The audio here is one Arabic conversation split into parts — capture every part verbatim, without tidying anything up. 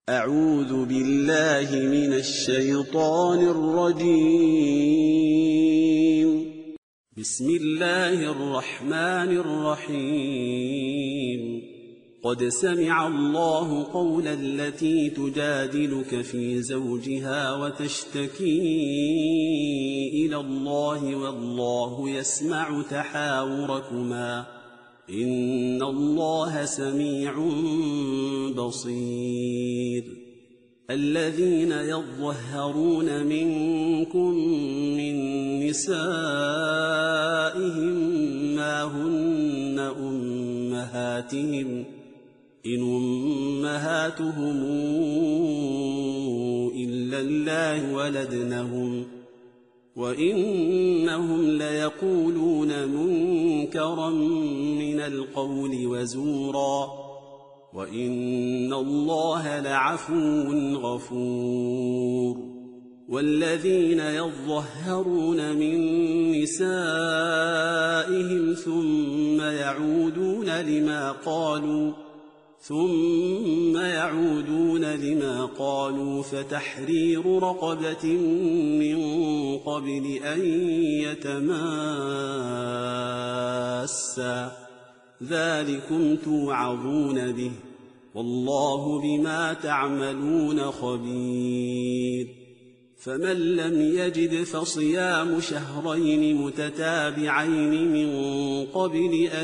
أعوذ بالله من الشيطان الرجيم. بسم الله الرحمن الرحيم. قد سمع الله قول التي تجادلك في زوجها وتشتكي إلى الله والله يسمع تحاوركما إن الله سميع بصير. الذين يظهرون منكم من نسائهم ما هن أمهاتهم إن أمهاتهم إلا الله ولدنهم وإنهم ليقولون منكرا من القول وزورا وإن الله لعفو غفور. والذين يظهرون من نسائهم ثم يعودون لما قالوا ثم يعودون لما قالوا فتحرير رقبة من قبل أن يتماسا ذلكم توعظون به والله بما تعملون خبير. فمن لم يجد فصيام شهرين متتابعين من قبل أن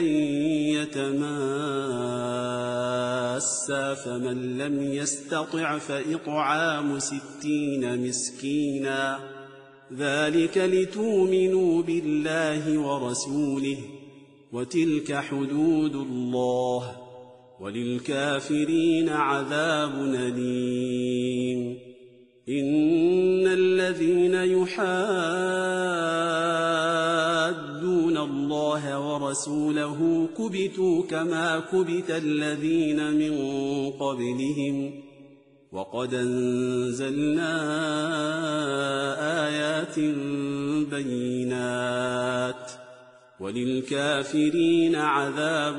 يتماسا فمن لم يستطع فإطعام ستين مسكينا ذلك لتؤمنوا بالله ورسوله وتلك حدود الله وللكافرين عذاب أليم. إن الذين يحادون الله ورسوله كبتوا كما كبت الذين من قبلهم وقد أنزلنا آيات بينات وللكافرين عذاب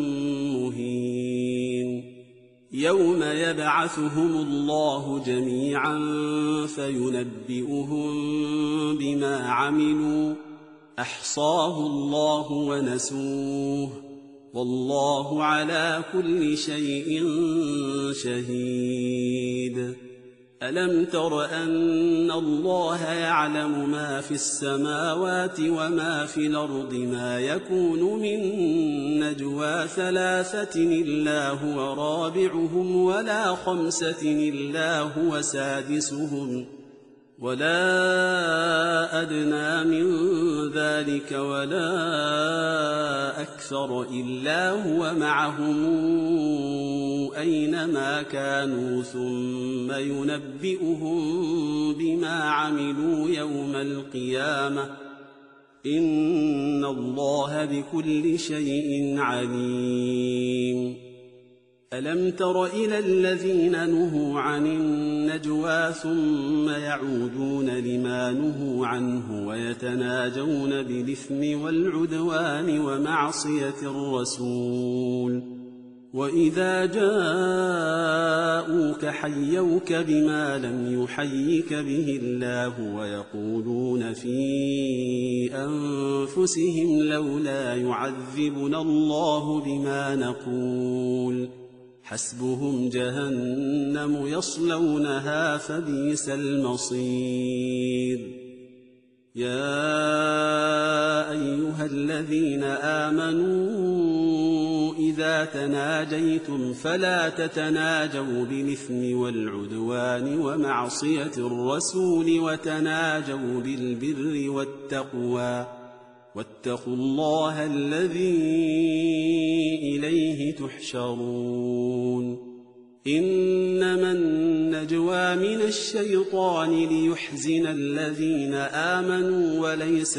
مهين. يوم يبعثهم الله جميعا فينبئهم بما عملوا أحصاه الله ونسوه والله على كل شيء شهيد. ألم تر أن الله يعلم ما في السماوات وما في الأرض ما يكون من نجوى ثلاثة إلا هو رابعهم ولا خمسة إلا هو سادسهم ولا أدنى من ذلك ولا أكثر إلا هو معهم أينما كانوا ثم ينبئهم بما عملوا يوم القيامة إن الله بكل شيء عليم. ألم تر إلى الذين نهوا عن النجوى ثم يعودون لما نهوا عنه ويتناجون بالإثم والعدوان ومعصية الرسول وإذا جاءوك حيوك بما لم يحيك به الله ويقولون في أنفسهم لولا يعذبنا الله بما نقول حسبهم جهنم يصلونها فبئس المصير. يا أيها الذين آمنوا إذا تناجيتم فلا تتناجوا بالإثم والعدوان ومعصية الرسول وتناجوا بالبر والتقوى واتقوا الله الذي إليه تحشرون. إنما النجوى من الشيطان ليحزن الذين آمنوا وليس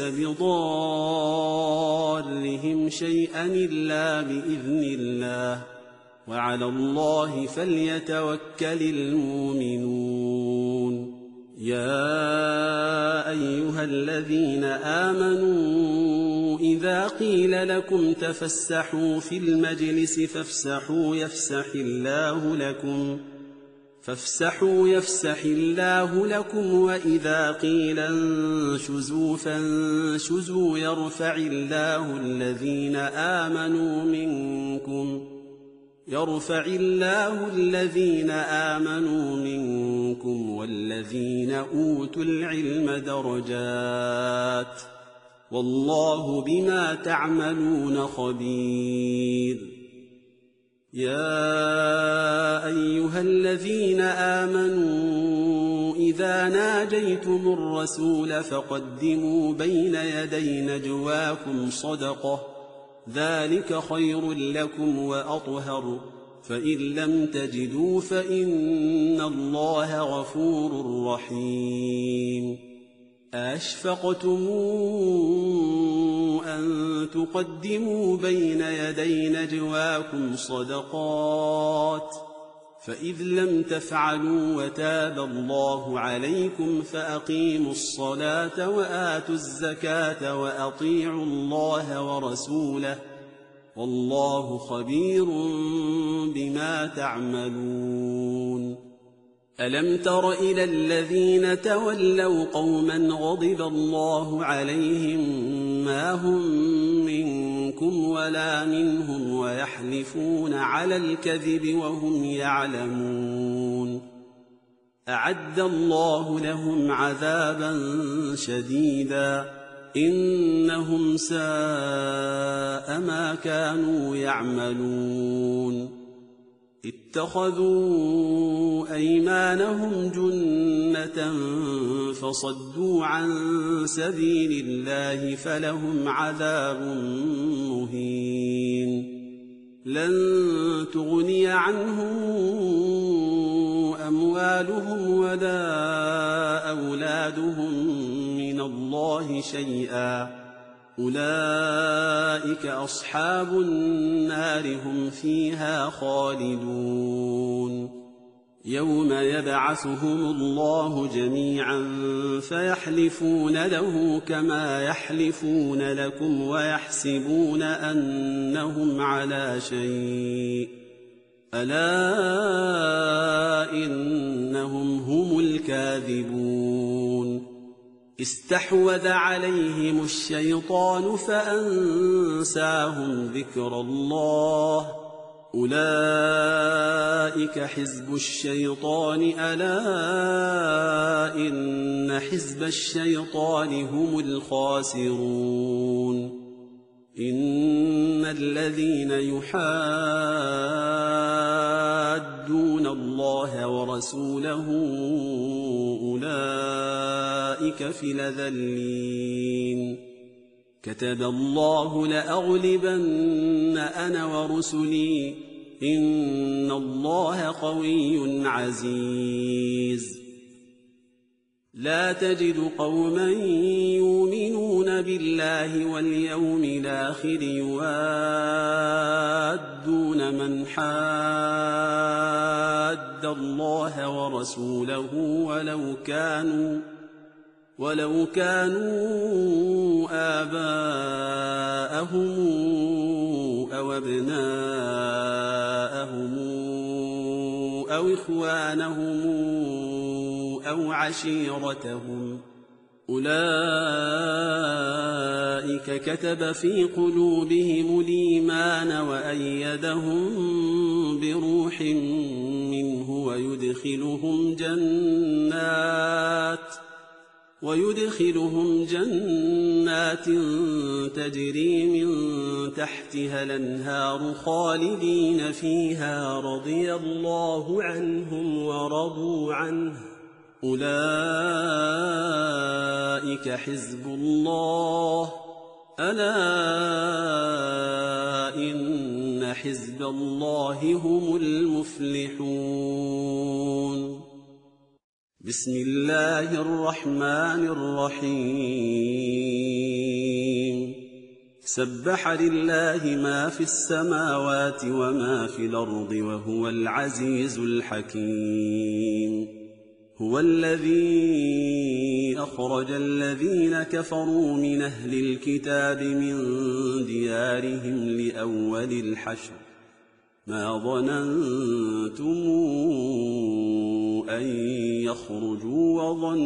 بضارهم شيئا إلا بإذن الله وعلى الله فليتوكل المؤمنون. يا أيها الذين آمنوا إذا قيل لكم تفسحوا في المجلس فافسحوا يفسح الله لكم فافسحوا يفسح الله لكم، وإذا قيل انشزوا فانشزوا يرفع الله الذين آمنوا منكم يرفع الله الذين آمنوا منكم والذين أوتوا العلم درجات، والله بما تعملون خبير. يا أيها الذين آمنوا إذا ناجيتم الرسول فقدموا بين يدي نجواكم صدقة، ذلك خير لكم وأطهر، فإن لم تجدوا فإن الله غفور رحيم. أشفقتم أن تقدموا بين يدي نجواكم صدقات، فإذ لم تفعلوا وتاب الله عليكم فأقيموا الصلاة وآتوا الزكاة وأطيعوا الله ورسوله، والله خبير بما تعملون. ألم تر إلى الذين تولوا قوما غضب الله عليهم ما هم منكم ولا منهم ويحلفون على الكذب وهم يعلمون، أعد الله لهم عذابا شديدا إنهم ساء ما كانوا يعملون. اتخذوا أيمانهم جنة فصدوا عن سبيل الله فلهم عذاب مهين. لن تغني عنهم أموالهم ولا أولادهم من الله شيئا، أولئك أصحاب النار هم فيها خالدون. يوم يبعثهم الله جميعا فيحلفون له كما يحلفون لكم ويحسبون أنهم على شيء، ألا إنهم هم الكاذبون. استحوذ عليهم الشيطان فأنساهم ذكر الله، أولئك حزب الشيطان، ألا إن حزب الشيطان هم الخاسرون. إن الذين يحادون الله ورسوله أولئك في الأذلين. كتب الله لأغلبن أنا ورسلي إن الله قوي عزيز. لا تجد قوما يؤمنون بالله واليوم الآخر يوادون من حاد الله ورسوله ولو كانوا ولو كانوا آباءهم أو أبناءهم أو إخوانهم أو عشيرتهم، أولئك كتب في قلوبهم الإيمان وأيدهم بروح منه ويدخلهم جنات ويدخلهم جنات تجري من تحتها الأنهار خالدين فيها، رضي الله عنهم ورضوا عنه، أولئك حزب الله، ألا إن حزب الله هم المفلحون. بسم الله الرحمن الرحيم. سبح لله ما في السماوات وما في الأرض وهو العزيز الحكيم. هو الذي أخرج الذين كفروا من أهل الكتاب من ديارهم لأول الحشر ما ظننتم يخرجوا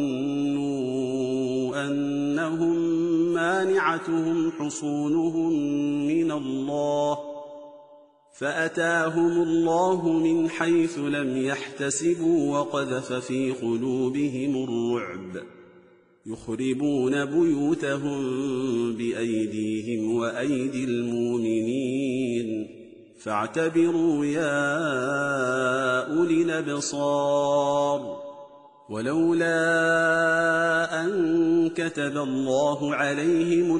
وظنوا أنهم مانعتهم حصونهم من الله فأتاهم الله من حيث لم يحتسبوا وقذف في قلوبهم الرعب يخربون بيوتهم بأيديهم وأيدي المؤمنين فاعتبروا يا أولي الأبصار ولولا أن كتب الله عليهم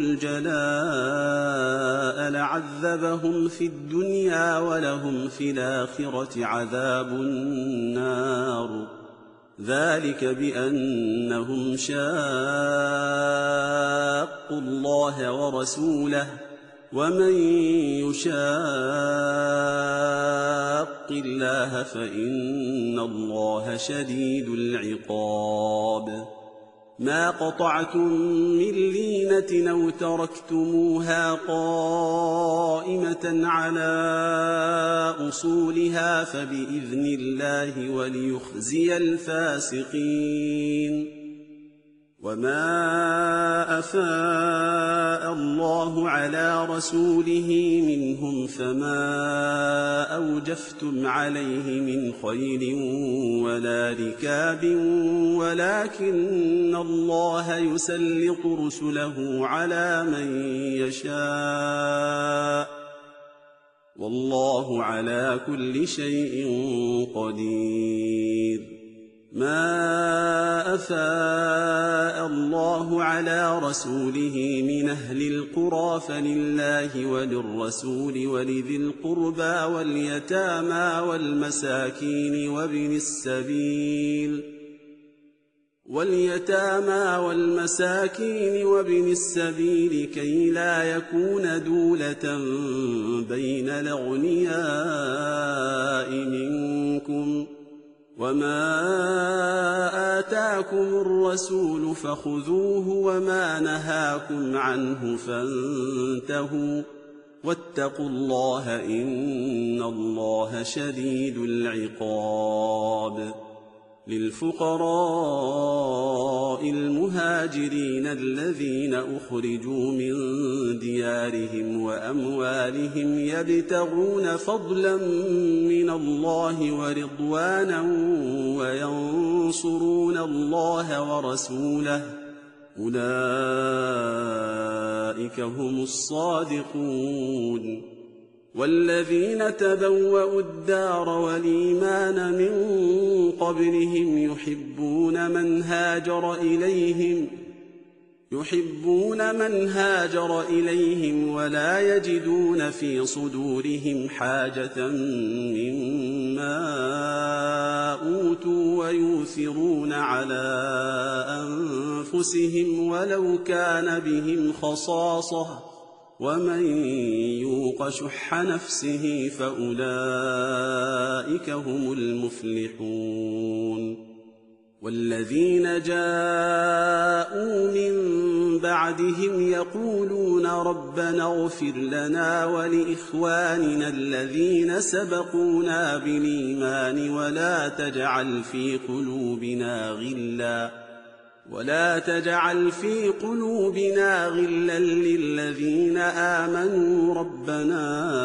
الجلاء لعذبهم في الدنيا ولهم في الآخرة عذاب النار ذلك بأنهم شاقوا الله ورسوله ومن يشاق الله فإن الله شديد العقاب ما قطعتم من لينة أو تركتموها قائمة على أصولها فبإذن الله وليخزي الفاسقين وما أفاء الله على رسوله منهم فما أوجفتم عليه من خيل ولا ركاب ولكن الله يسلط رسله على من يشاء والله على كل شيء قدير ما أفاء الله على رسوله من أهل القرى فلله وللرسول ولذي القربى واليتامى والمساكين وابن السبيل واليتامى والمساكين وابن السبيل كي لا يكون دولة بين الأغنياء منكم وما آتاكم الرسول فخذوه وما نهاكم عنه فانتهوا واتقوا الله إن الله شديد العقاب للفقراء المهاجرين الذين أخرجوا من ديارهم وأموالهم يبتغون فضلا من الله ورضوانا وينصرون الله ورسوله أولئك هم الصادقون والذين تبوأوا الدار والإيمان من قبلهم يحبون من هاجر إليهم يحبون من هاجر إليهم ولا يجدون في صدورهم حاجة مما أوتوا ويؤثرون على أنفسهم ولو كان بهم خصاصة ومن يوق شح نفسه فأولئك هم المفلحون والذين جاءوا من بعدهم يقولون ربنا اغفر لنا ولإخواننا الذين سبقونا بالإيمان ولا تجعل في قلوبنا غلا ولا تجعل في قلوبنا غلا للذين آمنوا ربنا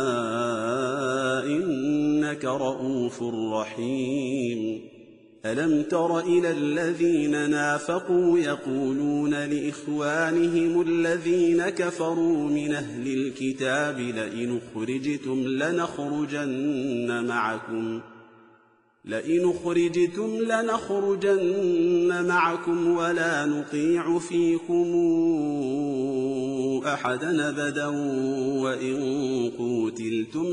إنك رؤوف رحيم ألم تر إلى الذين نافقوا يقولون لإخوانهم الذين كفروا من أهل الكتاب لئن أخرجتم لنخرجن معكم لئن أخرجتم لنخرجن معكم ولا نطيع فيكم أحدا أبدا وإن قوتلتم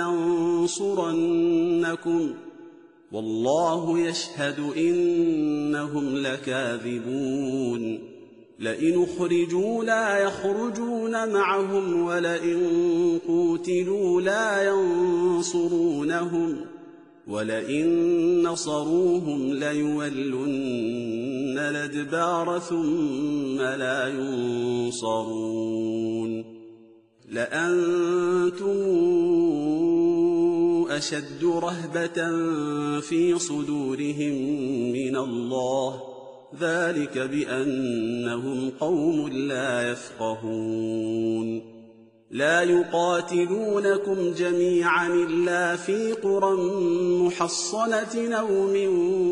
لننصرنكم والله يشهد إنهم لكاذبون لئن أخرجوا لا يخرجون معهم ولئن قوتلوا لا ينصرونهم ولئن نصروهم ليولن الأدبار ثم لا ينصرون لأنتم أشد رهبة في صدورهم من الله، ذلك بأنهم قوم لا يفقهون. لا يقاتلونكم جميعا إلا في قرى محصنة أو من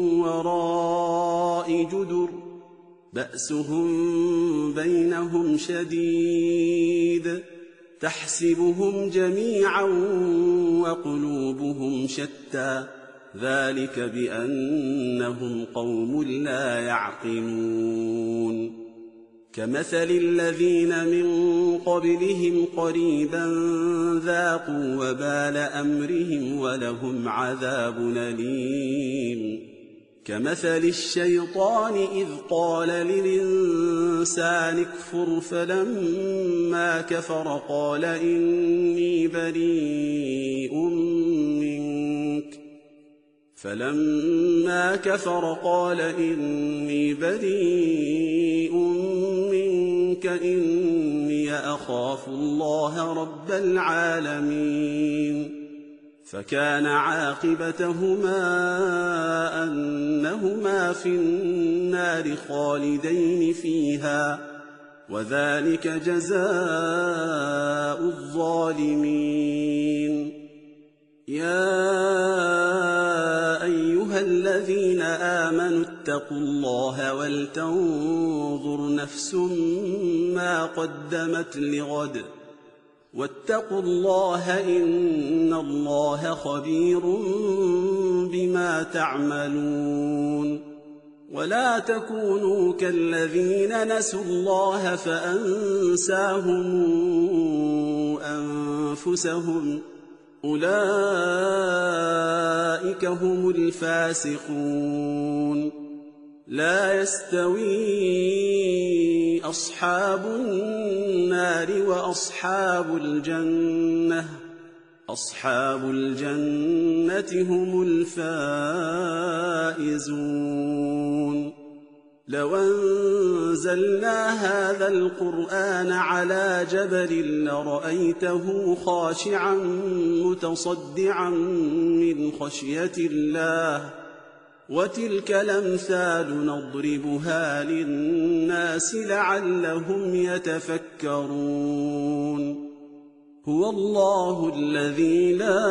وراء جدر، بأسهم بينهم شديد، تحسبهم جميعا وقلوبهم شتى، ذلك بأنهم قوم لا يعقلون. كمثل الذين من قبلهم قريبا ذاقوا وبال أمرهم ولهم عذاب أليم. كمثل الشيطان إذ قال للإنسان اكفر فلما كفر قال إني بريء منك فلما كفر قال إني بريء منك إني أخاف الله رب العالمين. فكان عاقبتهما أنهما في النار خالدين فيها، وذلك جزاء الظالمين. يا أيها الذين آمنوا اتقوا الله ولتنظر نفس ما قدمت لغد، واتقوا الله إن الله خبير بما تعملون. ولا تكونوا كالذين نسوا الله فأنساهم أنفسهم، أولئك هم الفاسقون. لا يستوي أصحاب النار وأصحاب الجنة، أصحاب الجنة هم الفائزون. لو أنزلنا هذا القرآن على جبل لرأيته خاشعا متصدعا من خشية الله، وتلك الأمثال نضربها للناس لعلهم يتفكرون. هو الله الذي لا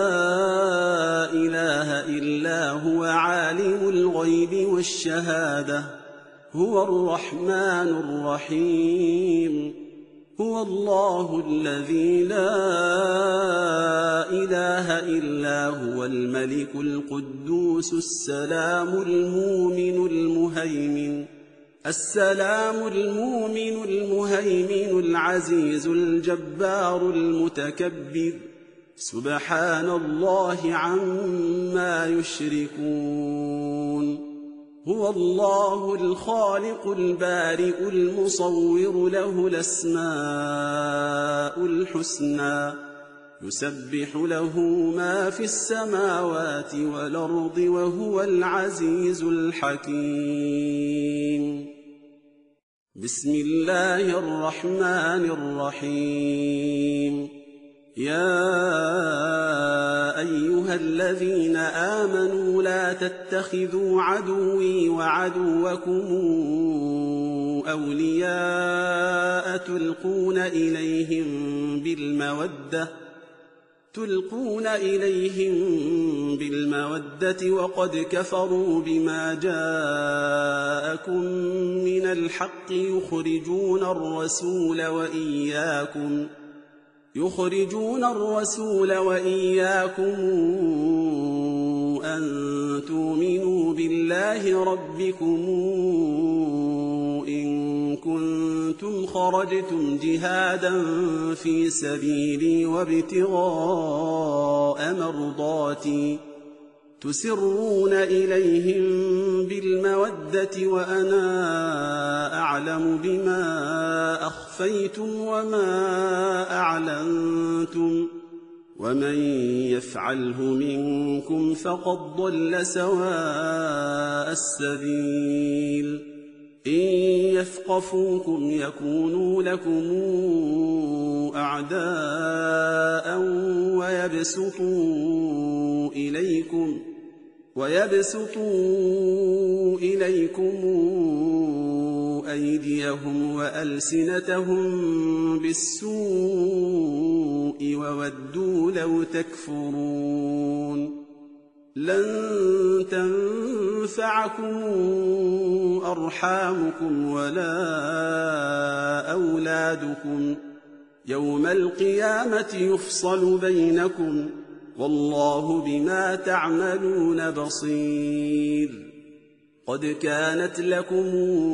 إله إلا هو عالم الغيب والشهادة، هو الرحمن الرحيم. هو الله الذي لا إله إلا هو الملك القدوس السلام المؤمن المهيمن السلام المؤمن المهيمن العزيز الجبار المتكبر، سبحان الله عما يشركون. هو الله الخالق البارئ المصور، له الأسماء الحسنى، يسبح له ما في السماوات والأرض، وهو العزيز الحكيم. بسم الله الرحمن الرحيم. يا أيها الذين آمنوا لا تتخذوا عدوي وعدوكم أولياء تلقون إليهم بالمودة تلقون إليهم بالمودة وقد كفروا بما جاءكم من الحق، يخرجون الرسول وإياكم يخرجون الرسول وإياكم أن تؤمنوا بالله ربكم إن كنتم خرجتم جهادا في سبيلي وابتغاء مرضاتي، تسرون إليهم بالمودة وأنا أعلم بما أخفيتم وما أعلنتم، ومن يفعله منكم فقد ضل سواء السبيل. إن يثقفوكم يكونوا لكم أعداء ويبسطوا إليكم ويبسطوا إليكم أيديهم وألسنتهم بالسوء وودوا لو تكفرون لن تنفعكم أرحامكم ولا أولادكم يوم القيامة يفصل بينكم والله بما تعملون بصير قد كانت لكم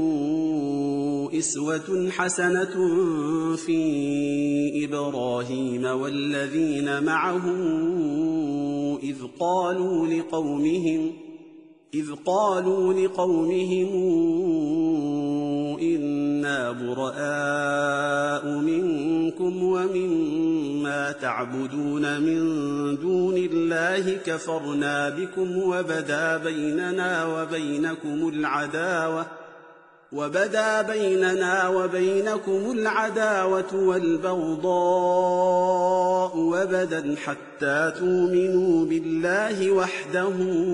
إسوة حسنة في إبراهيم والذين معه إذ قالوا لقومهم إذ قالوا لقومهم إنا براء منكم ومما تعبدون من دون الله كفرنا بكم وبدا بيننا وبينكم العداوة وبدا بيننا وبينكم العداوة والبغضاء وبدا حتى تؤمنوا بالله وحده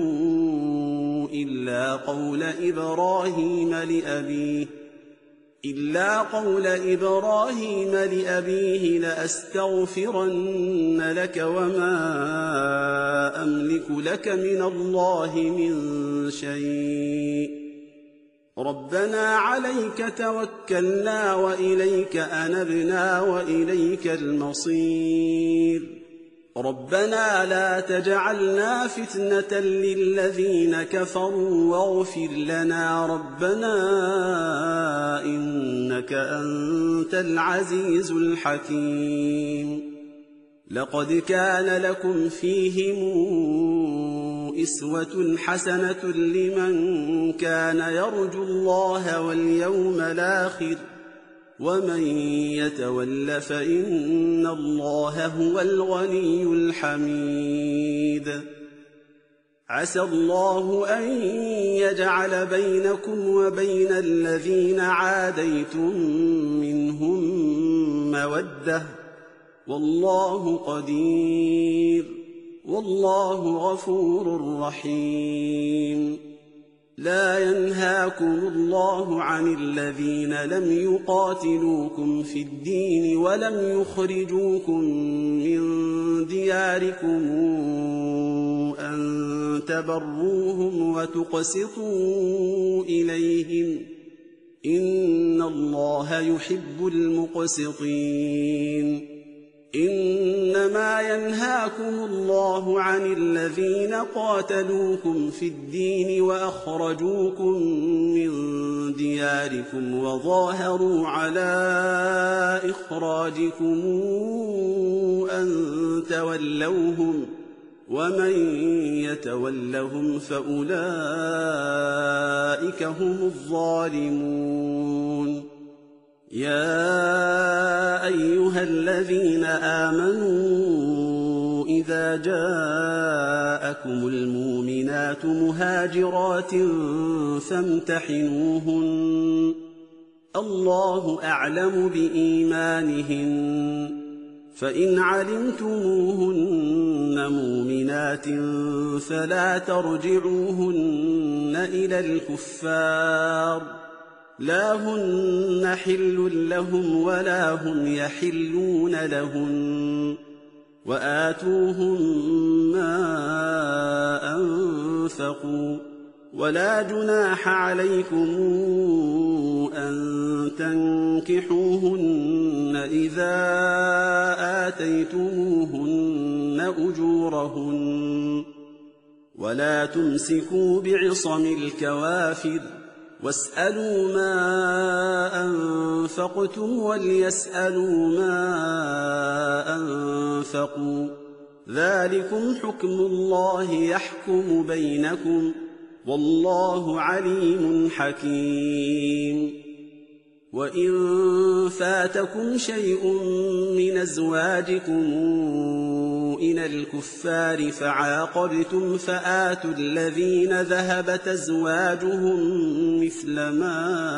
إلا قول إبراهيم لأبيه إلا قول إبراهيم لأبيه لأستغفرن لك وما أملك لك من الله من شيء ربنا عليك توكلنا وإليك أنبنا وإليك المصير ربنا لا تجعلنا فتنة للذين كفروا واغفر لنا ربنا إنك أنت العزيز الحكيم لقد كان لكم فيهم إسوة حسنة لمن كان يرجو الله واليوم الآخر ومن يتول فإن الله هو الغني الحميد عسى الله أن يجعل بينكم وبين الذين عاديتم منهم مودة والله قدير والله غفور رحيم لا ينهاكم الله عن الذين لم يقاتلوكم في الدين ولم يخرجوكم من دياركم أن تبروهم وتقسطوا إليهم إن الله يحب المقسطين إنما ينهاكم الله عن الذين قاتلوكم في الدين وأخرجوكم من دياركم وظاهروا على إخراجكم أن تولوهم ومن يتولهم فأولئك هم الظالمون يا أيها الذين آمنوا إذا جاءكم المؤمنات مهاجرات فامتحنوهن الله أعلم بإيمانهن فإن علمتموهن مؤمنات فلا ترجعوهن إلى الكفار لا هن حل لهم ولا هم يحلون لهن وآتوهم ما أنفقوا ولا جناح عليكم أن تنكحوهن إذا آتيتموهن أجورهن ولا تمسكوا بعصم الكوافر واسألوا ما أنفقتم وليسألوا ما أنفقوا ذلكم حكم الله يحكم بينكم والله عليم حكيم وإن فاتكم شيء من أزواجكم إلى الكفار فعاقبتم فآتوا الذين ذهبت أزواجهم مثل ما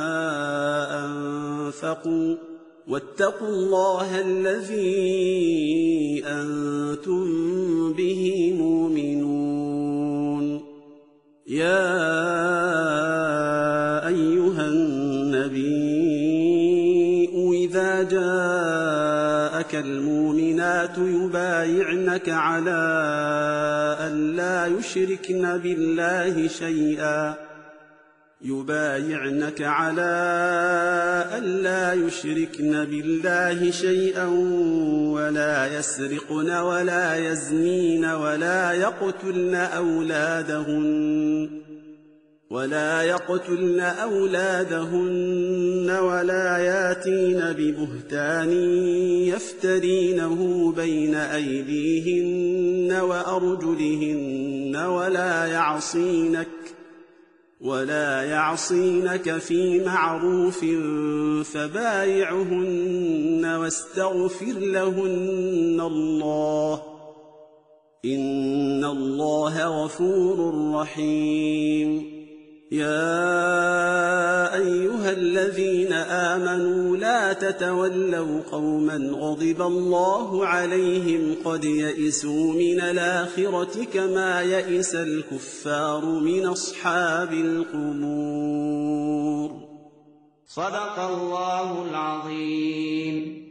أنفقوا واتقوا الله الذي أنتم به مؤمنون. يا أيها النبي إذا جاءك المؤمنات يبايعنك على أن لا يشركن بالله شيئا يبايعنك على أن لا يشركن بالله شيئا ولا يسرقن ولا يزنين ولا يقتلن أولادهن ولا يقتلن أولادهن ولا ياتين ببهتان يفترينه بين أيديهن وأرجلهن ولا يعصينك ولا يعصينك في معروف فبايعهن واستغفر لهن الله إن الله غفور رحيم. يا أيها الذين آمنوا لا تتولوا قوما غضب الله عليهم قد يئسوا من الآخرة كما يئس الكفار من أصحاب القبور. صدق الله العظيم.